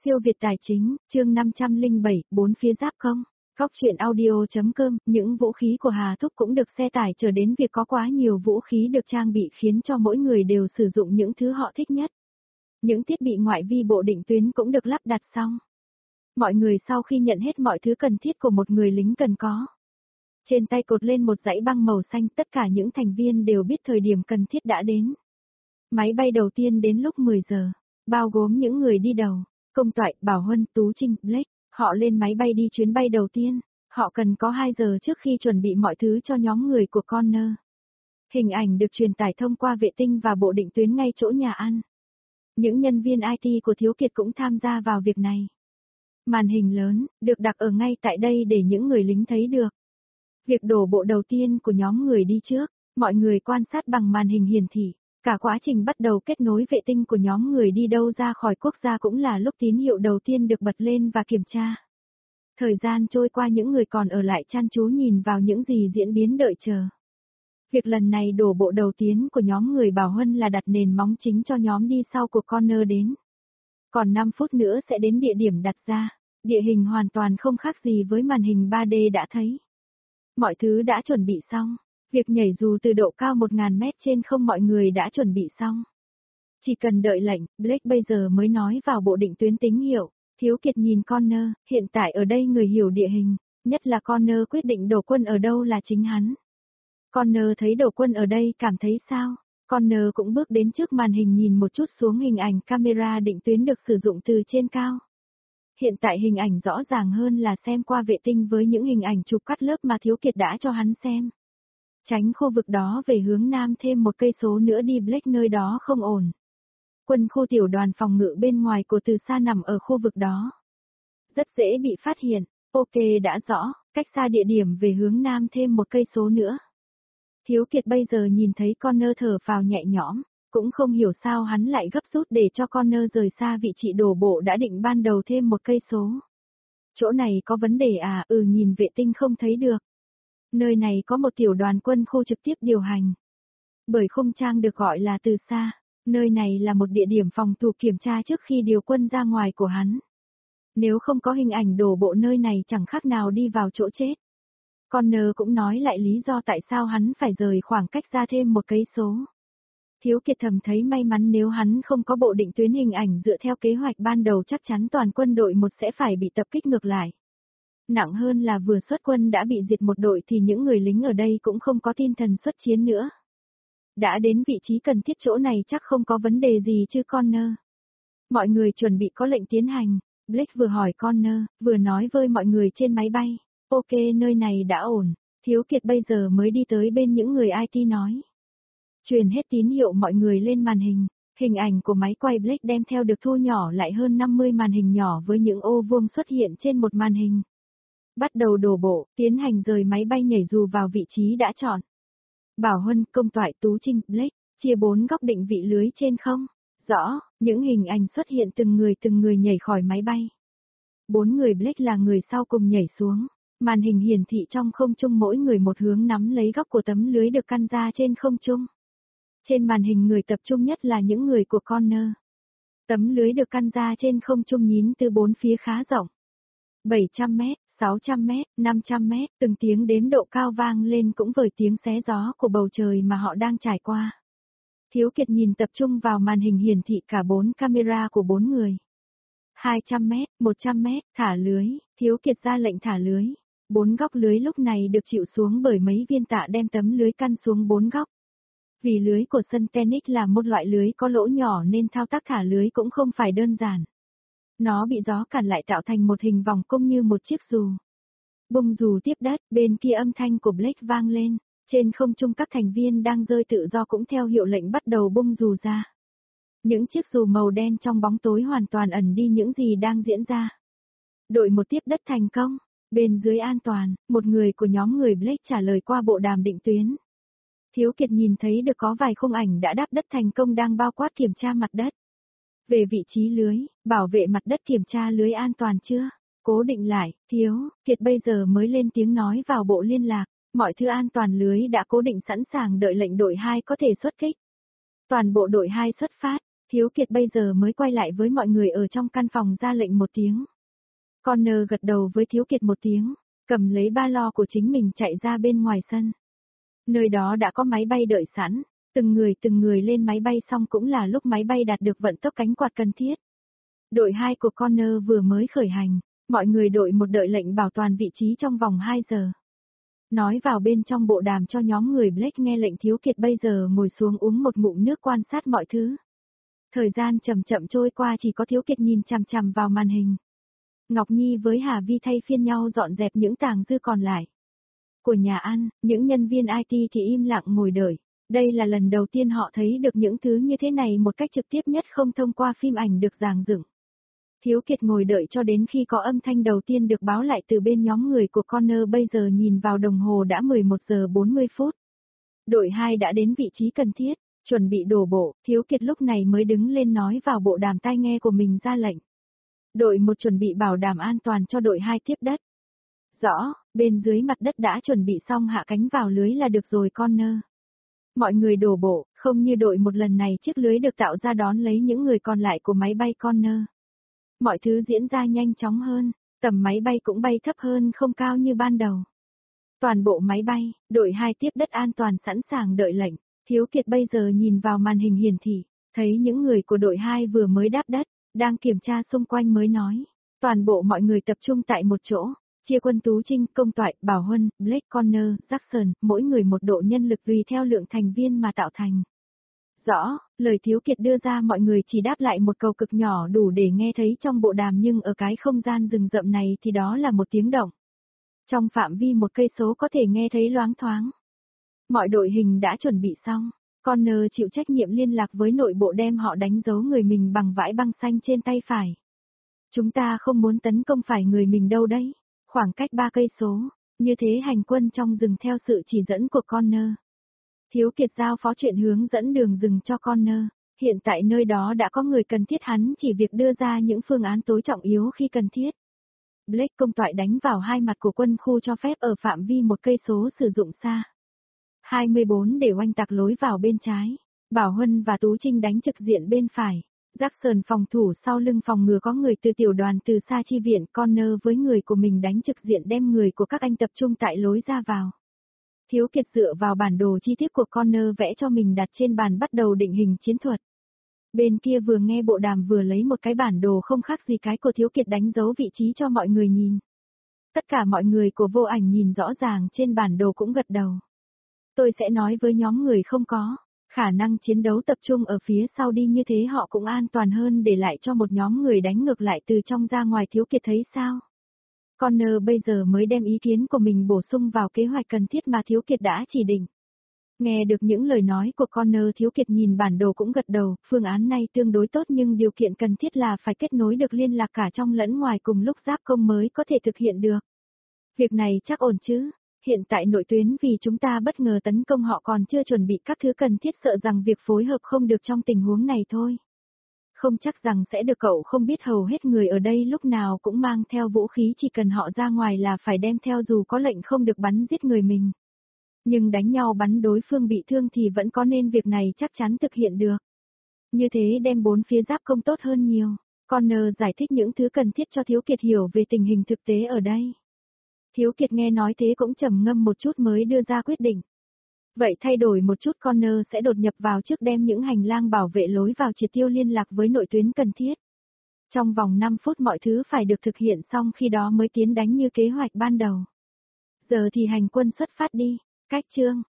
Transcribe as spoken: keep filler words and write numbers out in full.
Siêu Việt Tài Chính, chương năm trăm lẻ bảy, bốn phía giáp công. Góc truyện audio.com, những vũ khí của Hà Thúc cũng được xe tải chở đến, việc có quá nhiều vũ khí được trang bị khiến cho mỗi người đều sử dụng những thứ họ thích nhất. Những thiết bị ngoại vi bộ định tuyến cũng được lắp đặt xong. Mọi người sau khi nhận hết mọi thứ cần thiết của một người lính cần có. Trên tay cột lên một dãy băng màu xanh, tất cả những thành viên đều biết thời điểm cần thiết đã đến. Máy bay đầu tiên đến lúc mười giờ, bao gồm những người đi đầu. Công Toại, Bảo Huân, Tú Trinh, Blake, họ lên máy bay đi chuyến bay đầu tiên, họ cần có hai giờ trước khi chuẩn bị mọi thứ cho nhóm người của Connor. Hình ảnh được truyền tải thông qua vệ tinh và bộ định tuyến ngay chỗ nhà ăn. Những nhân viên i tê của Thiếu Kiệt cũng tham gia vào việc này. Màn hình lớn, được đặt ở ngay tại đây để những người lính thấy được. Việc đổ bộ đầu tiên của nhóm người đi trước, mọi người quan sát bằng màn hình hiển thị. Cả quá trình bắt đầu kết nối vệ tinh của nhóm người đi đâu ra khỏi quốc gia cũng là lúc tín hiệu đầu tiên được bật lên và kiểm tra. Thời gian trôi qua, những người còn ở lại chăm chú nhìn vào những gì diễn biến đợi chờ. Việc lần này đổ bộ đầu tiên của nhóm người Bảo Huân là đặt nền móng chính cho nhóm đi sau của Connor đến. Còn năm phút nữa sẽ đến địa điểm đặt ra, địa hình hoàn toàn không khác gì với màn hình ba D đã thấy. Mọi thứ đã chuẩn bị xong. Việc nhảy dù từ độ cao một nghìn mét trên không mọi người đã chuẩn bị xong. Chỉ cần đợi lệnh, Blake bây giờ mới nói vào bộ định tuyến tín hiệu. Thiếu Kiệt nhìn Connor, hiện tại ở đây người hiểu địa hình, nhất là Connor quyết định đổ quân ở đâu là chính hắn. Connor thấy đổ quân ở đây cảm thấy sao? Connor cũng bước đến trước màn hình nhìn một chút xuống hình ảnh camera định tuyến được sử dụng từ trên cao. Hiện tại hình ảnh rõ ràng hơn là xem qua vệ tinh với những hình ảnh chụp cắt lớp mà Thiếu Kiệt đã cho hắn xem. Tránh khu vực đó về hướng nam thêm một cây số nữa đi, Blake, nơi đó không ổn. Quân khu tiểu đoàn phòng ngự bên ngoài của từ xa nằm ở khu vực đó. Rất dễ bị phát hiện. Ok, đã rõ, cách xa địa điểm về hướng nam thêm một cây số nữa. Thiếu Kiệt bây giờ nhìn thấy Connor thở phào nhẹ nhõm, cũng không hiểu sao hắn lại gấp rút để cho Connor rời xa vị trí đổ bộ đã định ban đầu thêm một cây số. Chỗ này có vấn đề à? Ừ, nhìn vệ tinh không thấy được. Nơi này có một tiểu đoàn quân khu trực tiếp điều hành. Bởi khung trang được gọi là từ xa, nơi này là một địa điểm phòng thủ kiểm tra trước khi điều quân ra ngoài của hắn. Nếu không có hình ảnh đổ bộ nơi này chẳng khác nào đi vào chỗ chết. Connor cũng nói lại lý do tại sao hắn phải rời khoảng cách ra thêm một cây số. Thiếu Kiệt thầm thấy may mắn, nếu hắn không có bộ định tuyến hình ảnh dựa theo kế hoạch ban đầu chắc chắn toàn quân đội một sẽ phải bị tập kích ngược lại. Nặng hơn là vừa xuất quân đã bị diệt một đội thì những người lính ở đây cũng không có tinh thần xuất chiến nữa. Đã đến vị trí cần thiết, chỗ này chắc không có vấn đề gì chứ Connor. Mọi người chuẩn bị có lệnh tiến hành, Blake vừa hỏi Connor, vừa nói với mọi người trên máy bay. Ok, nơi này đã ổn. Thiếu Kiệt bây giờ mới đi tới bên những người i tê nói. Truyền hết tín hiệu mọi người lên màn hình. Hình ảnh của máy quay Blake đem theo được thu nhỏ lại hơn năm mươi màn hình nhỏ với những ô vuông xuất hiện trên một màn hình. Bắt đầu đổ bộ, tiến hành rời máy bay nhảy dù vào vị trí đã chọn. Bảo Huân, Công Toại, Tú Trinh, Blake, chia bốn góc định vị lưới trên không. Rõ, những hình ảnh xuất hiện từng người từng người nhảy khỏi máy bay. Bốn người Blake là người sau cùng nhảy xuống. Màn hình hiển thị trong không trung mỗi người một hướng nắm lấy góc của tấm lưới được căn ra trên không trung. Trên màn hình người tập trung nhất là những người của Connor. Tấm lưới được căn ra trên không trung nhín từ bốn phía khá rộng. bảy trăm mét, sáu trăm mét, năm trăm mét, từng tiếng đếm độ cao vang lên cũng với tiếng xé gió của bầu trời mà họ đang trải qua. Thiếu Kiệt nhìn tập trung vào màn hình hiển thị cả bốn camera của bốn người. hai trăm mét, một trăm mét, thả lưới, Thiếu Kiệt ra lệnh thả lưới. Bốn góc lưới lúc này được chịu xuống bởi mấy viên tạ đem tấm lưới căn xuống bốn góc. Vì lưới của sân tennis là một loại lưới có lỗ nhỏ nên thao tác thả lưới cũng không phải đơn giản. Nó bị gió cản lại tạo thành một hình vòng cung như một chiếc dù. Bung dù tiếp đất, bên kia âm thanh của Blake vang lên. Trên không trung các thành viên đang rơi tự do cũng theo hiệu lệnh bắt đầu bung dù ra. Những chiếc dù màu đen trong bóng tối hoàn toàn ẩn đi những gì đang diễn ra. Đội một tiếp đất thành công. Bên dưới an toàn, một người của nhóm người Blake trả lời qua bộ đàm định tuyến. Thiếu Kiệt nhìn thấy được có vài khung ảnh đã đáp đất thành công đang bao quát kiểm tra mặt đất. Về vị trí lưới, bảo vệ mặt đất kiểm tra lưới an toàn chưa? Cố định lại, Thiếu Kiệt bây giờ mới lên tiếng nói vào bộ liên lạc. Mọi thứ an toàn, lưới đã cố định sẵn sàng đợi lệnh đội hai có thể xuất kích. Toàn bộ đội hai xuất phát. Thiếu Kiệt bây giờ mới quay lại với mọi người ở trong căn phòng ra lệnh một tiếng. Connor gật đầu với Thiếu Kiệt một tiếng, cầm lấy ba lo của chính mình chạy ra bên ngoài sân. Nơi đó đã có máy bay đợi sẵn, từng người từng người lên máy bay xong cũng là lúc máy bay đạt được vận tốc cánh quạt cần thiết. Đội hai của Connor vừa mới khởi hành, mọi người đội một đợi lệnh bảo toàn vị trí trong vòng hai giờ. Nói vào bên trong bộ đàm cho nhóm người Blake nghe lệnh Thiếu Kiệt bây giờ ngồi xuống uống một ngụm nước quan sát mọi thứ. Thời gian chậm chậm trôi qua chỉ có Thiếu Kiệt nhìn chằm chằm vào màn hình. Ngọc Nhi với Hà Vi thay phiên nhau dọn dẹp những tàng dư còn lại. Của nhà ăn, những nhân viên i tê thì im lặng ngồi đợi. Đây là lần đầu tiên họ thấy được những thứ như thế này một cách trực tiếp nhất không thông qua phim ảnh được dàn dựng. Thiếu Kiệt ngồi đợi cho đến khi có âm thanh đầu tiên được báo lại từ bên nhóm người của Connor bây giờ nhìn vào đồng hồ đã mười một giờ bốn mươi phút. Đội hai đã đến vị trí cần thiết, chuẩn bị đổ bộ, Thiếu Kiệt lúc này mới đứng lên nói vào bộ đàm tai nghe của mình ra lệnh. Đội một chuẩn bị bảo đảm an toàn cho đội hai tiếp đất. Rõ, bên dưới mặt đất đã chuẩn bị xong hạ cánh vào lưới là được rồi Connor. Mọi người đổ bộ, không như đội một lần này chiếc lưới được tạo ra đón lấy những người còn lại của máy bay Connor. Mọi thứ diễn ra nhanh chóng hơn, tầm máy bay cũng bay thấp hơn không cao như ban đầu. Toàn bộ máy bay, đội hai tiếp đất an toàn sẵn sàng đợi lệnh. Thiếu Kiệt bây giờ nhìn vào màn hình hiển thị, thấy những người của đội hai vừa mới đáp đất, đang kiểm tra xung quanh mới nói. Toàn bộ mọi người tập trung tại một chỗ, chia quân Tú Trinh, Công Toại, Bảo Huân, Blake, Connor, Jackson, mỗi người một độ nhân lực tùy theo lượng thành viên mà tạo thành. Rõ, lời Thiếu Kiệt đưa ra mọi người chỉ đáp lại một câu cực nhỏ đủ để nghe thấy trong bộ đàm nhưng ở cái không gian rừng rậm này thì đó là một tiếng động. Trong phạm vi một cây số có thể nghe thấy loáng thoáng. Mọi đội hình đã chuẩn bị xong, Connor chịu trách nhiệm liên lạc với nội bộ đem họ đánh dấu người mình bằng vải băng xanh trên tay phải. Chúng ta không muốn tấn công phải người mình đâu đấy, khoảng cách ba cây số, như thế hành quân trong rừng theo sự chỉ dẫn của Connor. Thiếu Kiệt giao phó chuyện hướng dẫn đường rừng cho Connor, hiện tại nơi đó đã có người cần thiết hắn chỉ việc đưa ra những phương án tối trọng yếu khi cần thiết. Blake Công Toại đánh vào hai mặt của quân khu cho phép ở phạm vi một cây số sử dụng xa. hai mươi bốn để oanh tạc lối vào bên trái, Bảo Huân và Tú Trinh đánh trực diện bên phải. Jackson phòng thủ sau lưng phòng ngừa có người từ tiểu đoàn từ xa chi viện, Connor với người của mình đánh trực diện đem người của các anh tập trung tại lối ra vào. Thiếu Kiệt dựa vào bản đồ chi tiết của Connor vẽ cho mình đặt trên bàn bắt đầu định hình chiến thuật. Bên kia vừa nghe bộ đàm vừa lấy một cái bản đồ không khác gì cái của Thiếu Kiệt đánh dấu vị trí cho mọi người nhìn. Tất cả mọi người của vô ảnh nhìn rõ ràng trên bản đồ cũng gật đầu. Tôi sẽ nói với nhóm người không có khả năng chiến đấu tập trung ở phía sau đi như thế họ cũng an toàn hơn để lại cho một nhóm người đánh ngược lại từ trong ra ngoài. Thiếu Kiệt thấy sao? Connor bây giờ mới đem ý kiến của mình bổ sung vào kế hoạch cần thiết mà Thiếu Kiệt đã chỉ định. Nghe được những lời nói của Connor, Thiếu Kiệt nhìn bản đồ cũng gật đầu, phương án này tương đối tốt nhưng điều kiện cần thiết là phải kết nối được liên lạc cả trong lẫn ngoài cùng lúc giáp công mới có thể thực hiện được. Việc này chắc ổn chứ? Hiện tại nội tuyến vì chúng ta bất ngờ tấn công họ còn chưa chuẩn bị các thứ cần thiết sợ rằng việc phối hợp không được trong tình huống này thôi. Không chắc rằng sẽ được cậu không biết hầu hết người ở đây lúc nào cũng mang theo vũ khí chỉ cần họ ra ngoài là phải đem theo dù có lệnh không được bắn giết người mình. Nhưng đánh nhau bắn đối phương bị thương thì vẫn có nên việc này chắc chắn thực hiện được. Như thế đem bốn phía giáp công tốt hơn nhiều. Connor giải thích những thứ cần thiết cho Thiếu Kiệt hiểu về tình hình thực tế ở đây. Thiếu Kiệt nghe nói thế cũng trầm ngâm một chút mới đưa ra quyết định. Vậy thay đổi một chút, Connor sẽ đột nhập vào trước đem những hành lang bảo vệ lối vào triệt tiêu liên lạc với nội tuyến cần thiết. Trong vòng năm phút mọi thứ phải được thực hiện xong khi đó mới tiến đánh như kế hoạch ban đầu. Giờ thì hành quân xuất phát đi. Cách chương